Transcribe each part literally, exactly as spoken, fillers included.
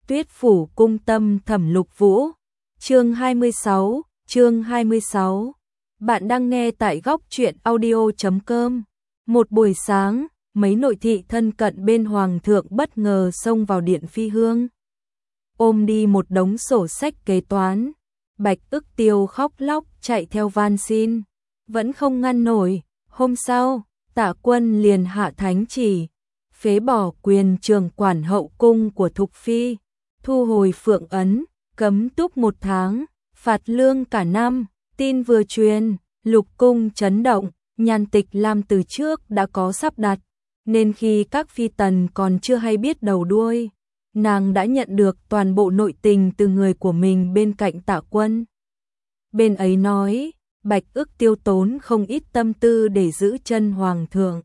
Tuyết phủ cung tâm Thẩm Lục Vũ. Chương hai mươi sáu, chương hai mươi sáu. Bạn đang nghe tại góc truyện audio chấm com. Một buổi sáng, mấy nội thị thân cận bên hoàng thượng bất ngờ xông vào điện phi hương. Ôm đi một đống sổ sách kế toán. Bạch Ức Tiêu khóc lóc chạy theo van xin, vẫn không ngăn nổi. Hôm sau, Tạ Quân liền hạ thánh chỉ, phế bỏ quyền trưởng quản hậu cung của Thục Phi, thu hồi phượng ấn, cấm túc một tháng, phạt lương cả năm. Tin vừa truyền, lục cung chấn động. Nhan Tịch Lam từ trước đã có sắp đặt, nên khi các phi tần còn chưa hay biết đầu đuôi, nàng đã nhận được toàn bộ nội tình từ người của mình bên cạnh Tạ Quân. Bên ấy nói, Bạch Ức tiêu tốn không ít tâm tư để giữ chân hoàng thượng.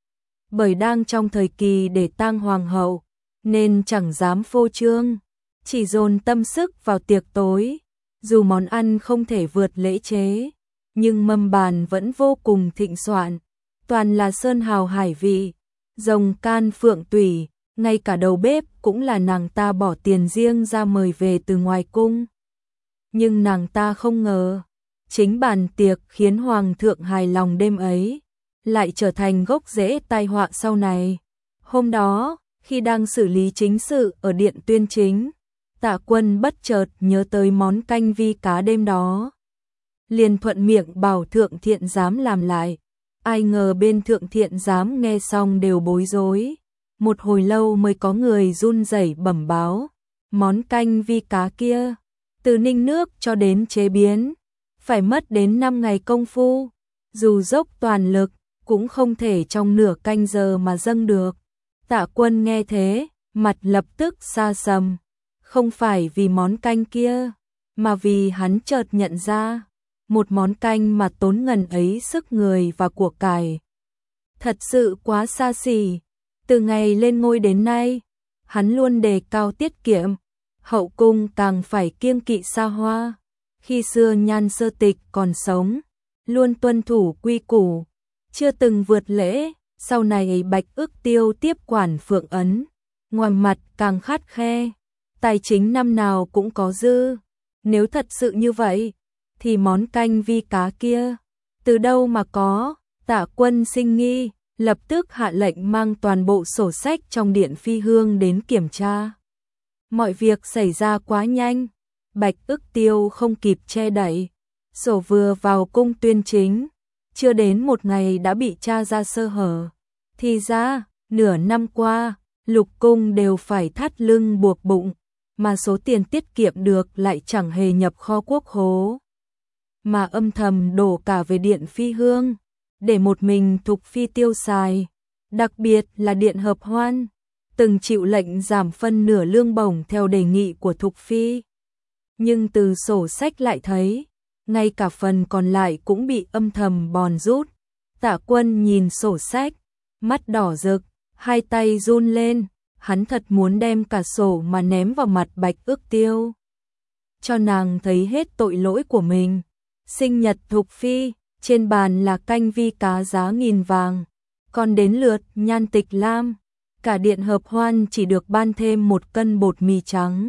Bởi đang trong thời kỳ để tang hoàng hậu, nên chẳng dám phô trương, chỉ dồn tâm sức vào tiệc tối. Dù món ăn không thể vượt lễ chế, nhưng mâm bàn vẫn vô cùng thịnh soạn, toàn là sơn hào hải vị, rồng can phượng tủy, ngay cả đầu bếp cũng là nàng ta bỏ tiền riêng ra mời về từ ngoài cung. Nhưng nàng ta không ngờ, chính bàn tiệc khiến hoàng thượng hài lòng đêm ấy, lại trở thành gốc rễ tai họa sau này. Hôm đó, khi đang xử lý chính sự ở điện tuyên chính, Tạ Quân bất chợt nhớ tới món canh vi cá đêm đó, liền thuận miệng bảo thượng thiện giám làm lại. Ai ngờ bên thượng thiện giám nghe xong đều bối rối, một hồi lâu mới có người run rẩy bẩm báo, món canh vi cá kia, từ ninh nước cho đến chế biến, phải mất đến năm ngày công phu, dù dốc toàn lực, cũng không thể trong nửa canh giờ mà dâng được. Tạ Quân nghe thế, mặt lập tức xa sầm, không phải vì món canh kia, mà vì hắn chợt nhận ra, một món canh mà tốn ngần ấy sức người và của cải, thật sự quá xa xỉ. Từ ngày lên ngôi đến nay, hắn luôn đề cao tiết kiệm, hậu cung càng phải kiêng kỵ xa hoa. Khi xưa Nhan Sơ Tịch còn sống, luôn tuân thủ quy củ, chưa từng vượt lễ. Sau này Bạch Ức Tiêu tiếp quản phượng ấn, ngoài mặt càng khắt khe, tài chính năm nào cũng có dư. Nếu thật sự như vậy, thì món canh vi cá kia, từ đâu mà có? Tạ Quân sinh nghi, lập tức hạ lệnh mang toàn bộ sổ sách trong điện phi hương đến kiểm tra. Mọi việc xảy ra quá nhanh, Bạch Ức Tiêu không kịp che đậy, sổ vừa vào cung tuyên chính, chưa đến một ngày đã bị tra ra sơ hở. Thì ra, nửa năm qua, lục cung đều phải thắt lưng buộc bụng, mà số tiền tiết kiệm được lại chẳng hề nhập kho quốc khố, mà âm thầm đổ cả về điện phi hương, để một mình Thục Phi tiêu xài. Đặc biệt là điện hợp hoan, từng chịu lệnh giảm phân nửa lương bổng theo đề nghị của Thục Phi. Nhưng từ sổ sách lại thấy, ngay cả phần còn lại cũng bị âm thầm bòn rút. Tạ Quân nhìn sổ sách, mắt đỏ rực, hai tay run lên, hắn thật muốn đem cả sổ mà ném vào mặt Bạch Ức Tiêu, cho nàng thấy hết tội lỗi của mình. Sinh nhật Thục Phi, trên bàn là canh vi cá giá nghìn vàng, còn đến lượt Nhan Tịch Lam, cả điện hợp hoan chỉ được ban thêm một cân bột mì trắng.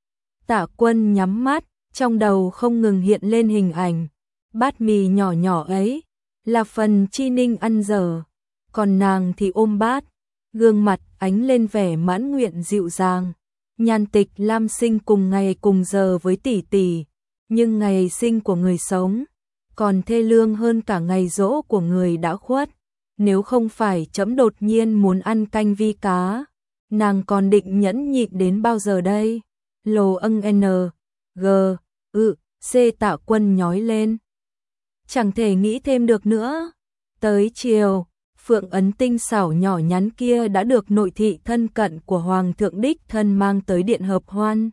Tạ Quân nhắm mắt, trong đầu không ngừng hiện lên hình ảnh, bát mì nhỏ nhỏ ấy, là phần Chi Ninh ăn dở, còn nàng thì ôm bát, gương mặt ánh lên vẻ mãn nguyện dịu dàng. Nhan Tịch Lam sinh cùng ngày cùng giờ với tỷ tỷ, nhưng ngày sinh của người sống còn thê lương hơn cả ngày giỗ của người đã khuất. Nếu không phải trẫm đột nhiên muốn ăn canh vi cá, nàng còn định nhẫn nhịn đến bao giờ đây? Lồ âng n, g, ư, c. Tạ Quân nhói lên, chẳng thể nghĩ thêm được nữa. Tới chiều, phượng ấn tinh xảo nhỏ nhắn kia đã được nội thị thân cận của hoàng thượng đích thân mang tới điện hợp hoan.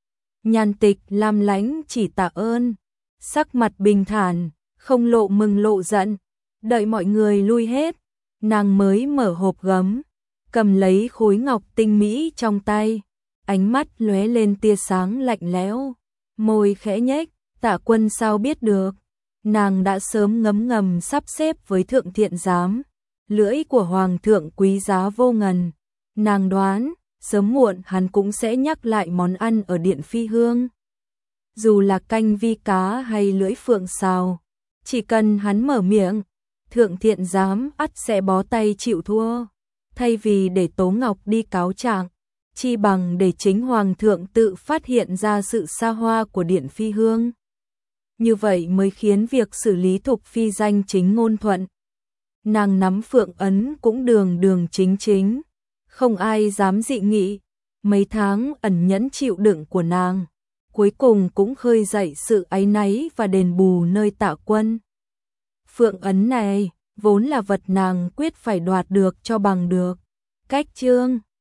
Nhan Tịch Lam lãnh chỉ tạ ơn, sắc mặt bình thản, không lộ mừng lộ giận. Đợi mọi người lui hết, nàng mới mở hộp gấm, cầm lấy khối ngọc tinh mỹ trong tay, ánh mắt lóe lên tia sáng lạnh lẽo, môi khẽ nhếch. Tạ Quân sao biết được? Nàng đã sớm ngấm ngầm sắp xếp với thượng thiện giám, lưỡi của hoàng thượng quý giá vô ngần. Nàng đoán, sớm muộn hắn cũng sẽ nhắc lại món ăn ở Điện Phi Hương. Dù là canh vi cá hay lưỡi phượng xào, chỉ cần hắn mở miệng, Thượng Thiện Giám ắt sẽ bó tay chịu thua. Thay vì để Tố Ngọc đi cáo trạng, chi bằng để chính Hoàng thượng tự phát hiện ra sự xa hoa của Điện Phi Hương. Như vậy mới khiến việc xử lý Thục Phi danh chính ngôn thuận. Nàng nắm phượng ấn cũng đường đường chính chính, không ai dám dị nghị. Mấy tháng ẩn nhẫn chịu đựng của nàng, cuối cùng cũng khơi dậy sự áy náy và đền bù nơi Tạ Quân. Phượng ấn này vốn là vật nàng quyết phải đoạt được cho bằng được. Cách chương